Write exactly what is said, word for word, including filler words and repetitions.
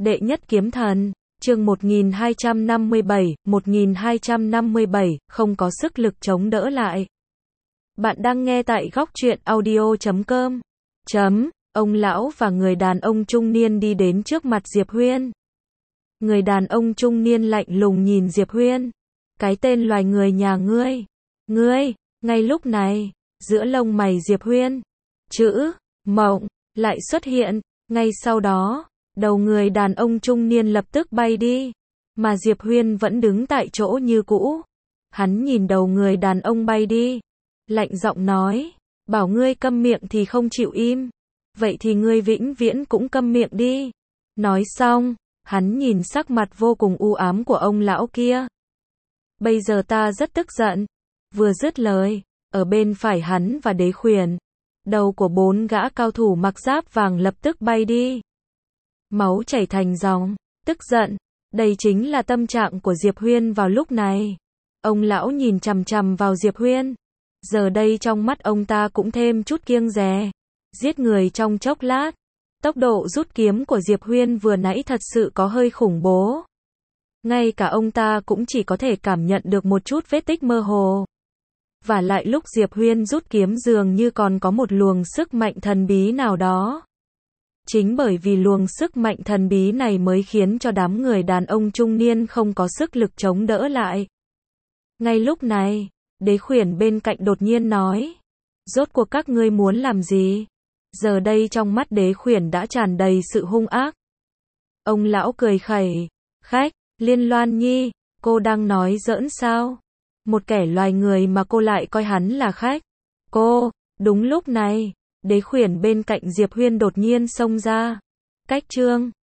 Đệ nhất kiếm thần, chương một nghìn hai trăm năm mươi bảy, một nghìn hai trăm năm mươi bảy, không có sức lực chống đỡ lại. Bạn đang nghe tại góc truyện audio chấm com. Chấm, ông lão và người đàn ông trung niên đi đến trước mặt Diệp Huyên. Người đàn ông trung niên lạnh lùng nhìn Diệp Huyên. Cái tên loài người nhà ngươi. Ngươi, ngay lúc này, giữa lông mày Diệp Huyên, chữ, mộng, lại xuất hiện, ngay sau đó. Đầu người đàn ông trung niên lập tức bay đi, mà Diệp Huyên vẫn đứng tại chỗ như cũ. Hắn nhìn đầu người đàn ông bay đi, lạnh giọng nói, bảo ngươi câm miệng thì không chịu im, vậy thì ngươi vĩnh viễn cũng câm miệng đi. Nói xong, hắn nhìn sắc mặt vô cùng u ám của ông lão kia. Bây giờ ta rất tức giận. Vừa dứt lời, ở bên phải hắn và Đế Khuyển, đầu của bốn gã cao thủ mặc giáp vàng lập tức bay đi. Máu chảy thành dòng, tức giận, đây chính là tâm trạng của Diệp Huyên vào lúc này. Ông lão nhìn chằm chằm vào Diệp Huyên. Giờ đây trong mắt ông ta cũng thêm chút kiêng dè. Giết người trong chốc lát. Tốc độ rút kiếm của Diệp Huyên vừa nãy thật sự có hơi khủng bố. Ngay cả ông ta cũng chỉ có thể cảm nhận được một chút vết tích mơ hồ. Và lại lúc Diệp Huyên rút kiếm dường như còn có một luồng sức mạnh thần bí nào đó. Chính bởi vì luồng sức mạnh thần bí này mới khiến cho đám người đàn ông trung niên không có sức lực chống đỡ lại. Ngay lúc này, Đế Khuyển bên cạnh đột nhiên nói, rốt cuộc các ngươi muốn làm gì? Giờ đây trong mắt Đế Khuyển đã tràn đầy sự hung ác. Ông lão cười khẩy, khách, Liên Loan Nhi, cô đang nói giỡn sao? Một kẻ loài người mà cô lại coi hắn là khách. Cô, đúng lúc này, Đế Khuyển bên cạnh Diệp Huyên đột nhiên xông ra. Cách chương